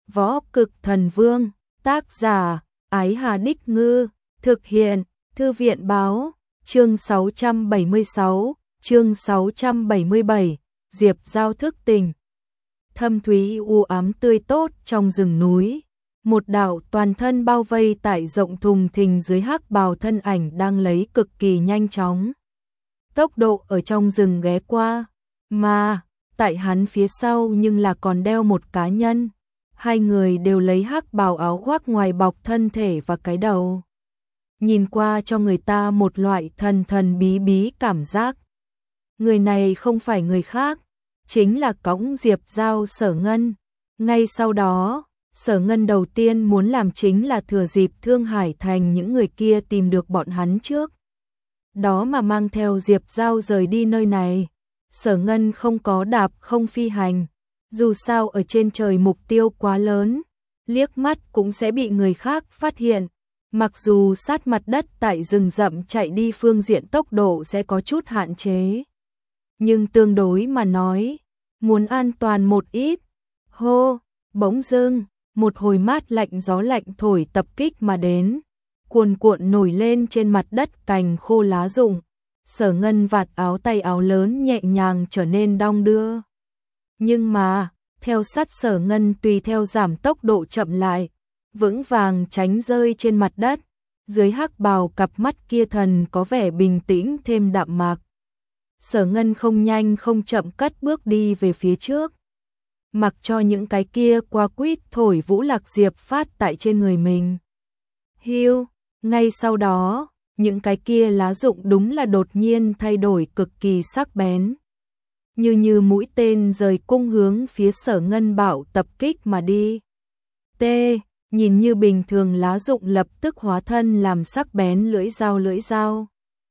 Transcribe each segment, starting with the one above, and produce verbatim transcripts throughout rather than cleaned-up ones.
Võ Cực Thần Vương, tác giả, Ái Hà Đích Ngư, thực hiện, Thư viện Báo, chương sáu trăm bảy mươi sáu, chương sáu trăm bảy mươi bảy, Diệp Giao thức tình. Thâm thúy u ám tươi tốt trong rừng núi, một đạo toàn thân bao vây tại rộng thùng thình dưới hắc bào thân ảnh đang lấy cực kỳ nhanh chóng tốc độ ở trong rừng ghé qua, mà tại hắn phía sau nhưng là còn đeo một cá nhân. Hai người đều lấy hắc bào áo khoác ngoài bọc thân thể và cái đầu. Nhìn qua cho người ta một loại thần thần bí bí cảm giác. Người này không phải người khác, chính là cõng Diệp Giao Sở Ngân. Ngay sau đó, Sở Ngân đầu tiên muốn làm chính là thừa dịp Thương Hải Thành những người kia tìm được bọn hắn trước. Đó mà mang theo Diệp Giao rời đi nơi này. Sở Ngân không có đạp không phi hành. Dù sao ở trên trời mục tiêu quá lớn, liếc mắt cũng sẽ bị người khác phát hiện. Mặc dù sát mặt đất tại rừng rậm chạy đi phương diện tốc độ sẽ có chút hạn chế, nhưng tương đối mà nói, muốn an toàn một ít. Hô, bỗng dưng, một hồi mát lạnh gió lạnh thổi tập kích mà đến, cuồn cuộn nổi lên trên mặt đất cành khô lá rụng. Sở Ngân vạt áo tay áo lớn nhẹ nhàng trở nên đong đưa. Nhưng mà, theo sát Sở Ngân tùy theo giảm tốc độ chậm lại, vững vàng tránh rơi trên mặt đất. Dưới hắc bào cặp mắt kia thần có vẻ bình tĩnh thêm đạm mạc. Sở Ngân không nhanh không chậm cất bước đi về phía trước, mặc cho những cái kia qua quýt thổi vũ lạc diệp phát tại trên người mình. Hiu, ngay sau đó, những cái kia lá rụng đúng là đột nhiên thay đổi cực kỳ sắc bén. Như như mũi tên rời cung hướng phía Sở Ngân bảo tập kích mà đi. T, nhìn như bình thường lá rụng lập tức hóa thân làm sắc bén lưỡi dao lưỡi dao.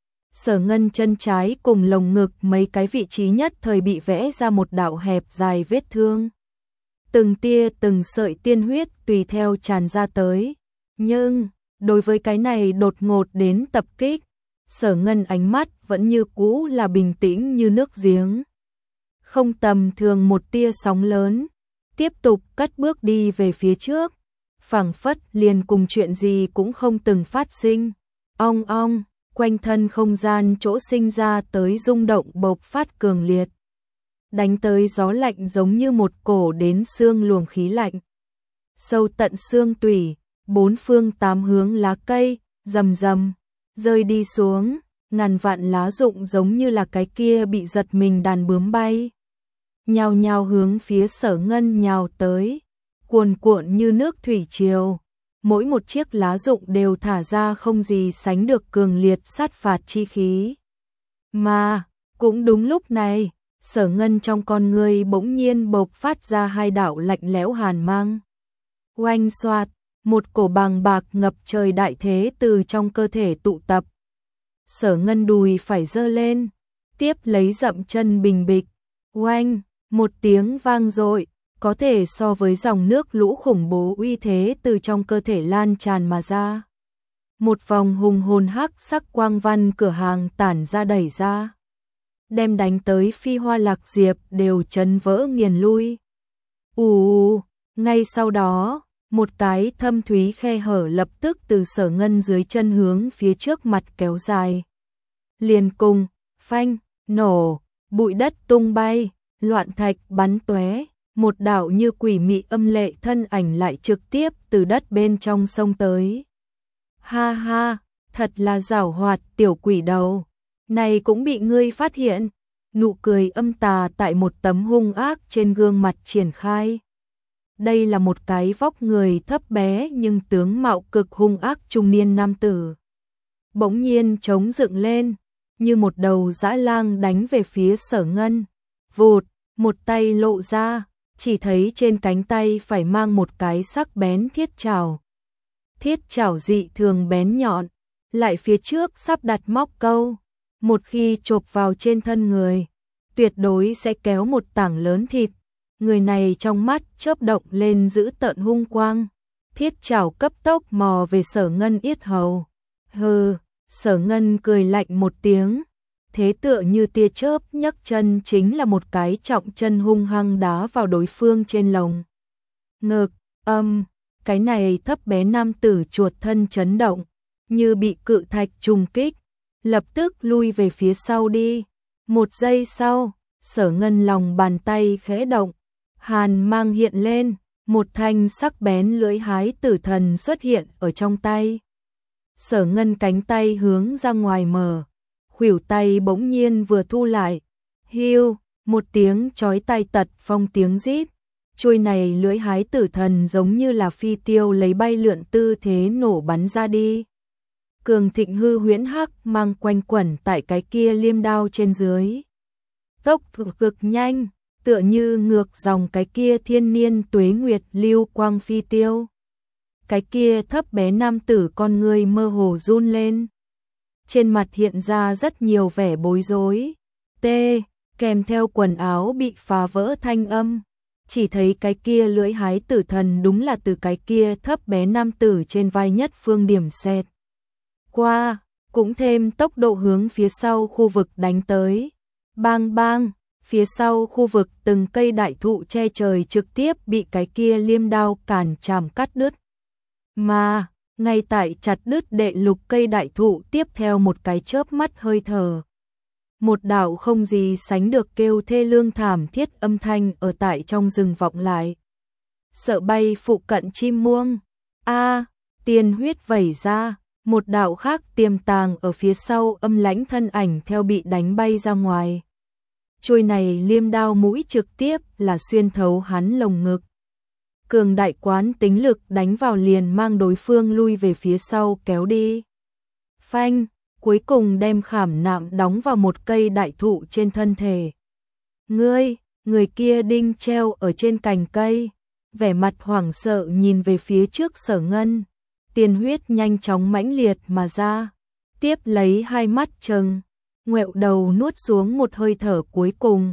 Sở Ngân chân trái cùng lồng ngực mấy cái vị trí nhất thời bị vẽ ra một đạo hẹp dài vết thương. Từng tia từng sợi tiên huyết tùy theo tràn ra tới. Nhưng, đối với cái này đột ngột đến tập kích, Sở Ngân ánh mắt vẫn như cũ là bình tĩnh như nước giếng. Không tầm thường một tia sóng lớn, tiếp tục cất bước đi về phía trước, phảng phất liền cùng chuyện gì cũng không từng phát sinh. Ong ong, quanh thân không gian chỗ sinh ra tới rung động bộc phát cường liệt, đánh tới gió lạnh giống như một cổ đến xương luồng khí lạnh, sâu tận xương tủy. Bốn phương tám hướng lá cây rầm rầm rơi đi xuống, ngàn vạn lá rụng giống như là cái kia bị giật mình đàn bướm bay, nhào nhào hướng phía Sở Ngân nhào tới, cuồn cuộn như nước thủy triều. Mỗi một chiếc lá rụng đều thả ra không gì sánh được cường liệt sát phạt chi khí. Mà, cũng đúng lúc này, Sở Ngân trong con người bỗng nhiên bộc phát ra hai đạo lạnh lẽo hàn mang. Oanh xoạt, một cổ bàng bạc ngập trời đại thế từ trong cơ thể tụ tập. Sở Ngân đùi phải giơ lên, tiếp lấy dậm chân bình bịch. Oanh, một tiếng vang dội, có thể so với dòng nước lũ khủng bố uy thế từ trong cơ thể lan tràn mà ra. Một vòng hùng hồn hắc sắc quang văn cửa hàng tản ra đẩy ra, đem đánh tới phi hoa lạc diệp đều chấn vỡ nghiền lui. Ù, ngay sau đó, một cái thâm thúy khe hở lập tức từ Sở Ngân dưới chân hướng phía trước mặt kéo dài. Liền cùng, phanh, nổ, bụi đất tung bay, loạn thạch bắn tóe, một đạo như quỷ mị âm lệ thân ảnh lại trực tiếp từ đất bên trong sông tới. Ha ha, thật là giảo hoạt tiểu quỷ đầu, này cũng bị ngươi phát hiện. Nụ cười âm tà tại một tấm hung ác trên gương mặt triển khai. Đây là một cái vóc người thấp bé nhưng tướng mạo cực hung ác trung niên nam tử. Bỗng nhiên trống dựng lên, như một đầu dã lang đánh về phía Sở Ngân. Vụt, một tay lộ ra, chỉ thấy trên cánh tay phải mang một cái sắc bén thiết trảo. Thiết trảo dị thường bén nhọn, lại phía trước sắp đặt móc câu. Một khi chộp vào trên thân người, tuyệt đối sẽ kéo một tảng lớn thịt. Người này trong mắt chớp động lên dữ tợn hung quang, thiết trảo cấp tốc mò về Sở Ngân yết hầu. Hừ, Sở Ngân cười lạnh một tiếng, thế tựa như tia chớp nhấc chân chính là một cái trọng chân hung hăng đá vào đối phương trên lồng ngực. Âm, cái này thấp bé nam tử chuột thân chấn động, như bị cự thạch trùng kích, lập tức lui về phía sau đi. Một giây sau, Sở Ngân lòng bàn tay khẽ động, hàn mang hiện lên, một thanh sắc bén lưỡi hái tử thần xuất hiện ở trong tay. Sở Ngân cánh tay hướng ra ngoài mở, khuỷu tay bỗng nhiên vừa thu lại, hiu, một tiếng chói tai tật phong tiếng rít. Chuôi này lưỡi hái tử thần giống như là phi tiêu lấy bay lượn tư thế nổ bắn ra đi. Cường thịnh hư huyễn hắc mang quanh quẩn tại cái kia liêm đao trên dưới. Tốc cực nhanh, tựa như ngược dòng cái kia thiên niên tuế nguyệt lưu quang phi tiêu. Cái kia thấp bé nam tử con người mơ hồ run lên. Trên mặt hiện ra rất nhiều vẻ bối rối. Tê, kèm theo quần áo bị phá vỡ thanh âm. Chỉ thấy cái kia lưỡi hái tử thần đúng là từ cái kia thấp bé nam tử trên vai nhất phương điểm xẹt qua, cũng thêm tốc độ hướng phía sau khu vực đánh tới. Bang bang, phía sau khu vực từng cây đại thụ che trời trực tiếp bị cái kia liêm đao cản chạm cắt đứt. Mà, ngay tại chặt đứt đệ lục cây đại thụ tiếp theo một cái chớp mắt hơi thở. Một đạo không gì sánh được kêu thê lương thảm thiết âm thanh ở tại trong rừng vọng lại. Sợ bay phụ cận chim muông. A, tiền huyết vẩy ra, một đạo khác tiềm tàng ở phía sau âm lãnh thân ảnh theo bị đánh bay ra ngoài. Chuôi này liêm đao mũi trực tiếp là xuyên thấu hắn lồng ngực. Cường đại quán tính lực đánh vào liền mang đối phương lui về phía sau kéo đi. Phanh, cuối cùng đem khảm nạm đóng vào một cây đại thụ trên thân thể. Ngươi, người kia đinh treo ở trên cành cây, vẻ mặt hoảng sợ nhìn về phía trước Sở Ngân. Tiền huyết nhanh chóng mãnh liệt mà ra, tiếp lấy hai mắt trừng, ngoẹo đầu nuốt xuống một hơi thở cuối cùng,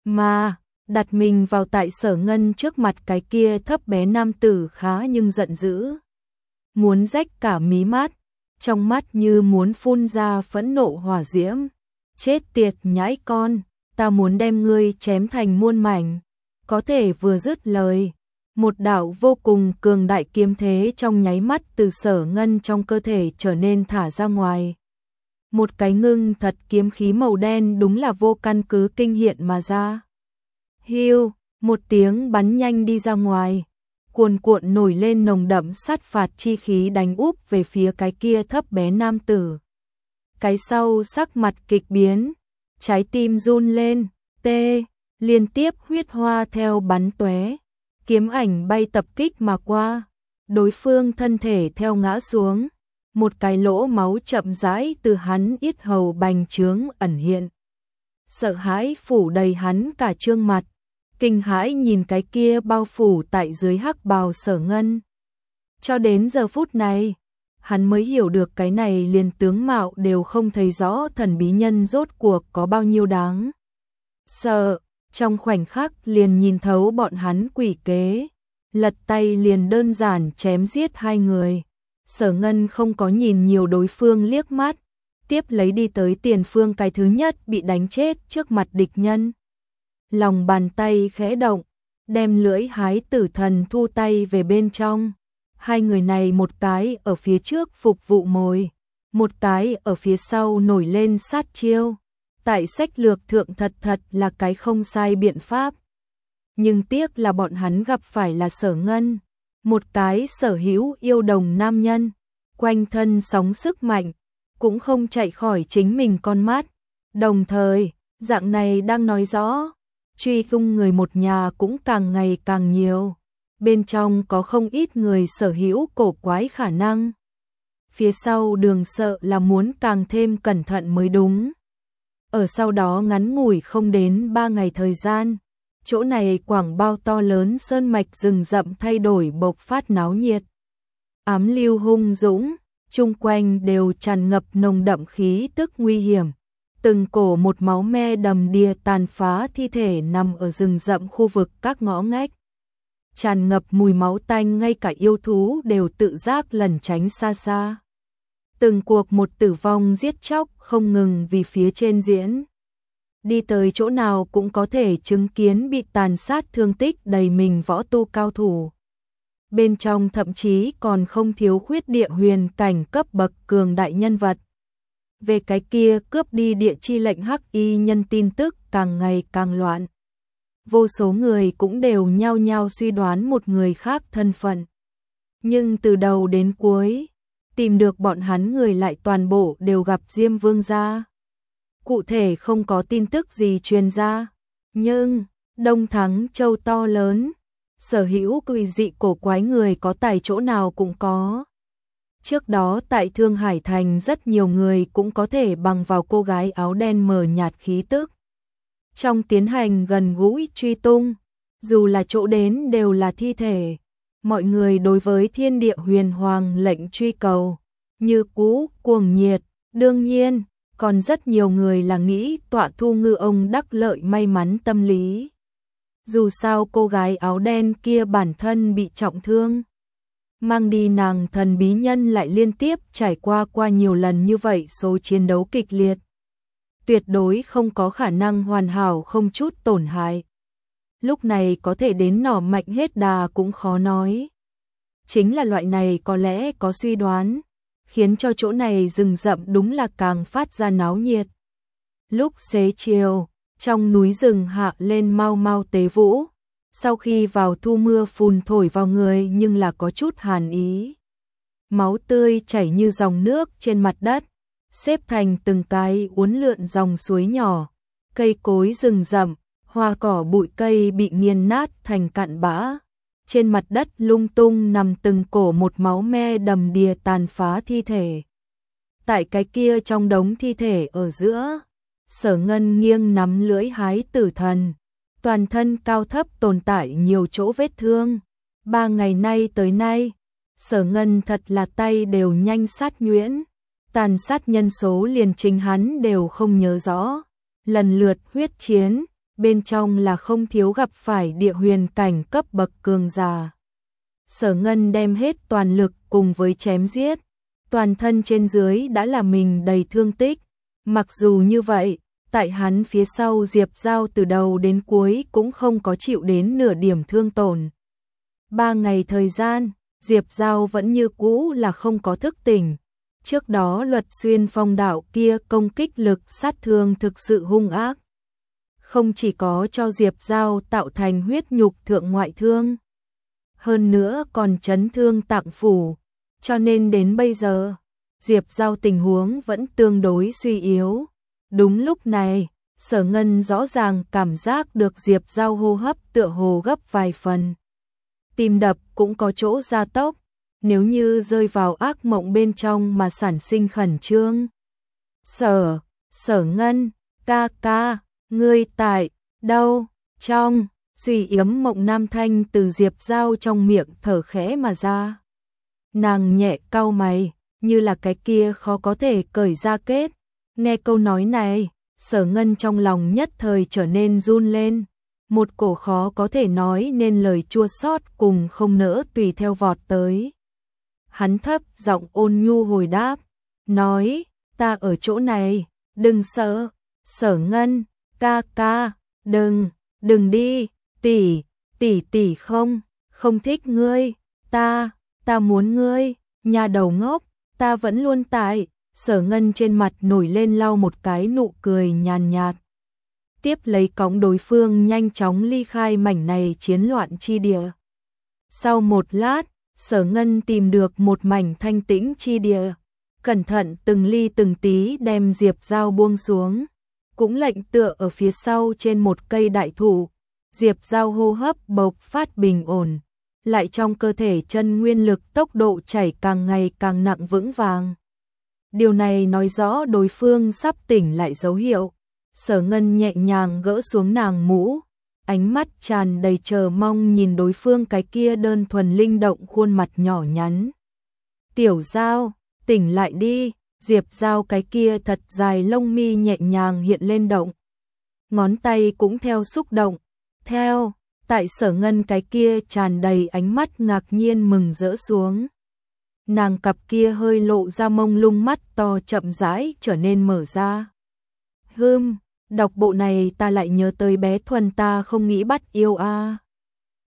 mà đặt mình vào tại Sở Ngân trước mặt cái kia thấp bé nam tử khá nhưng giận dữ. Muốn rách cả mí mắt, trong mắt như muốn phun ra phẫn nộ hỏa diễm. Chết tiệt nhãi con, ta muốn đem ngươi chém thành muôn mảnh. Có thể vừa dứt lời, một đạo vô cùng cường đại kiếm thế trong nháy mắt từ Sở Ngân trong cơ thể trở nên thả ra ngoài. Một cái ngưng thật kiếm khí màu đen đúng là vô căn cứ kinh hiện mà ra. Hiu, một tiếng bắn nhanh đi ra ngoài, cuồn cuộn nổi lên nồng đậm sát phạt chi khí đánh úp về phía cái kia thấp bé nam tử. Cái sau sắc mặt kịch biến, trái tim run lên, tê, liên tiếp huyết hoa theo bắn tóe, kiếm ảnh bay tập kích mà qua, đối phương thân thể theo ngã xuống, một cái lỗ máu chậm rãi từ hắn yết hầu bành trướng ẩn hiện. Sợ hãi phủ đầy hắn cả trương mặt, kinh hãi nhìn cái kia bao phủ tại dưới hắc bào Sở Ngân. Cho đến giờ phút này, hắn mới hiểu được cái này liền tướng mạo đều không thấy rõ thần bí nhân rốt cuộc có bao nhiêu đáng sợ. Trong khoảnh khắc liền nhìn thấu bọn hắn quỷ kế, lật tay liền đơn giản chém giết hai người. Sở Ngân không có nhìn nhiều đối phương liếc mắt, tiếp lấy đi tới tiền phương cái thứ nhất bị đánh chết trước mặt địch nhân. Lòng bàn tay khẽ động, đem lưỡi hái tử thần thu tay về bên trong. Hai người này một cái ở phía trước phục vụ mồi, một cái ở phía sau nổi lên sát chiêu. Tại sách lược thượng thật thật là cái không sai biện pháp. Nhưng tiếc là bọn hắn gặp phải là Sở Ngân, một cái sở hữu yêu đồng nam nhân, quanh thân sóng sức mạnh, cũng không chạy khỏi chính mình con mắt. Đồng thời, dạng này đang nói rõ, truy tung người một nhà cũng càng ngày càng nhiều. Bên trong có không ít người sở hữu cổ quái khả năng. Phía sau đường sợ là muốn càng thêm cẩn thận mới đúng. Ở sau đó ngắn ngủi không đến ba ngày thời gian, chỗ này quảng bao to lớn sơn mạch rừng rậm thay đổi bộc phát náo nhiệt. Ám lưu hung dũng, chung quanh đều tràn ngập nồng đậm khí tức nguy hiểm. Từng cổ một máu me đầm đìa tàn phá thi thể nằm ở rừng rậm khu vực các ngõ ngách. Tràn ngập mùi máu tanh, ngay cả yêu thú đều tự giác lẩn tránh xa xa. Từng cuộc một tử vong giết chóc không ngừng vì phía trên diễn. Đi tới chỗ nào cũng có thể chứng kiến bị tàn sát thương tích đầy mình võ tu cao thủ. bên trong thậm chí còn không thiếu khuyết địa huyền cảnh cấp bậc cường đại nhân vật. Về cái kia cướp đi địa chi lệnh hắc y nhân tin tức càng ngày càng loạn. Vô số người cũng đều nhao nhao suy đoán một người khác thân phận. Nhưng từ đầu đến cuối, tìm được bọn hắn người lại toàn bộ đều gặp Diêm Vương gia. Cụ thể không có tin tức gì truyền ra, nhưng Đông Thắng Châu to lớn, sở hữu quỷ dị cổ quái người có tài chỗ nào cũng có. Trước đó tại Thương Hải Thành rất nhiều người cũng có thể bằng vào cô gái áo đen mờ nhạt khí tức. Trong tiến hành gần gũi truy tung, dù là chỗ đến đều là thi thể, mọi người đối với thiên địa huyền hoàng lệnh truy cầu, như cũ cuồng nhiệt, đương nhiên, còn rất nhiều người là nghĩ tọa thu ngư ông đắc lợi may mắn tâm lý. Dù sao cô gái áo đen kia bản thân bị trọng thương, mang đi nàng thần bí nhân lại liên tiếp trải qua qua nhiều lần như vậy số chiến đấu kịch liệt. Tuyệt đối không có khả năng hoàn hảo không chút tổn hại. Lúc này có thể đến nỏ mạnh hết đà cũng khó nói. Chính là loại này có lẽ có suy đoán, khiến cho chỗ này rừng rậm đúng là càng phát ra náo nhiệt. Lúc xế chiều, trong núi rừng hạ lên mau mau tế vũ, sau khi vào thu mưa phùn thổi vào người nhưng là có chút hàn ý. Máu tươi chảy như dòng nước trên mặt đất, xếp thành từng cái uốn lượn dòng suối nhỏ, cây cối rừng rậm, hoa cỏ bụi cây bị nghiền nát thành cặn bã. Trên mặt đất lung tung nằm từng cổ một máu me đầm đìa tàn phá thi thể. Tại cái kia trong đống thi thể ở giữa, Sở Ngân nghiêng nắm lưỡi hái tử thần, toàn thân cao thấp tồn tại nhiều chỗ vết thương. Ba ngày nay tới nay, Sở Ngân thật là tay đều nhanh sát nhuyễn, tàn sát nhân số liền chính hắn đều không nhớ rõ. Lần lượt huyết chiến, bên trong là không thiếu gặp phải địa huyền cảnh cấp bậc cường giả. Sở Ngân đem hết toàn lực cùng với chém giết, toàn thân trên dưới đã là mình đầy thương tích. Mặc dù như vậy, tại hắn phía sau Diệp Giao từ đầu đến cuối cũng không có chịu đến nửa điểm thương tổn. Ba ngày thời gian, Diệp Giao vẫn như cũ là không có thức tỉnh. Trước đó Luật Xuyên Phong đạo kia công kích lực sát thương thực sự hung ác. Không chỉ có cho Diệp Giao tạo thành huyết nhục thượng ngoại thương, hơn nữa còn chấn thương tạng phủ, cho nên đến bây giờ, Diệp Giao tình huống vẫn tương đối suy yếu. Đúng lúc này, Sở Ngân rõ ràng cảm giác được Diệp Giao hô hấp tựa hồ gấp vài phần. Tim đập cũng có chỗ gia tốc, nếu như rơi vào ác mộng bên trong mà sản sinh khẩn trương. Sở, Sở Ngân, ca ca, ngươi tại đâu? Trong suy yếm mộng nam thanh từ Diệp Giao trong miệng thở khẽ mà ra. Nàng nhẹ cau mày, như là cái kia khó có thể cởi ra kết. Nghe câu nói này, Sở Ngân trong lòng nhất thời trở nên run lên. Một cổ khó có thể nói nên lời chua xót cùng không nỡ tùy theo vọt tới. Hắn thấp giọng ôn nhu hồi đáp, nói, ta ở chỗ này, đừng sợ. Sở Ngân, ca ca, đừng, đừng đi, tỷ, tỷ tỷ không, không thích ngươi, ta, ta muốn ngươi, nhà đầu ngốc, ta vẫn luôn tại. Sở Ngân trên mặt nổi lên lau một cái nụ cười nhàn nhạt. Tiếp lấy cõng đối phương nhanh chóng ly khai mảnh này chiến loạn chi địa. Sau một lát, Sở Ngân tìm được một mảnh thanh tĩnh chi địa, cẩn thận từng ly từng tí đem Diệp Giao buông xuống, cũng lệnh tựa ở phía sau trên một cây đại thụ. Diệp Giao hô hấp bộc phát bình ổn, lại trong cơ thể chân nguyên lực tốc độ chảy càng ngày càng nặng vững vàng. Điều này nói rõ đối phương sắp tỉnh lại dấu hiệu. Sở Ngân nhẹ nhàng gỡ xuống nàng mũ, ánh mắt tràn đầy chờ mong nhìn đối phương cái kia đơn thuần linh động khuôn mặt nhỏ nhắn. Tiểu Giao, tỉnh lại đi. Diệp Giao cái kia thật dài lông mi nhẹ nhàng hiện lên động, ngón tay cũng theo xúc động. Theo, tại Sở Ngân cái kia tràn đầy ánh mắt ngạc nhiên mừng rỡ xuống. Nàng cặp kia hơi lộ ra mông lung mắt to chậm rãi trở nên mở ra. Hừm, đọc bộ này ta lại nhớ tới bé Thuần ta không nghĩ bắt yêu a. À.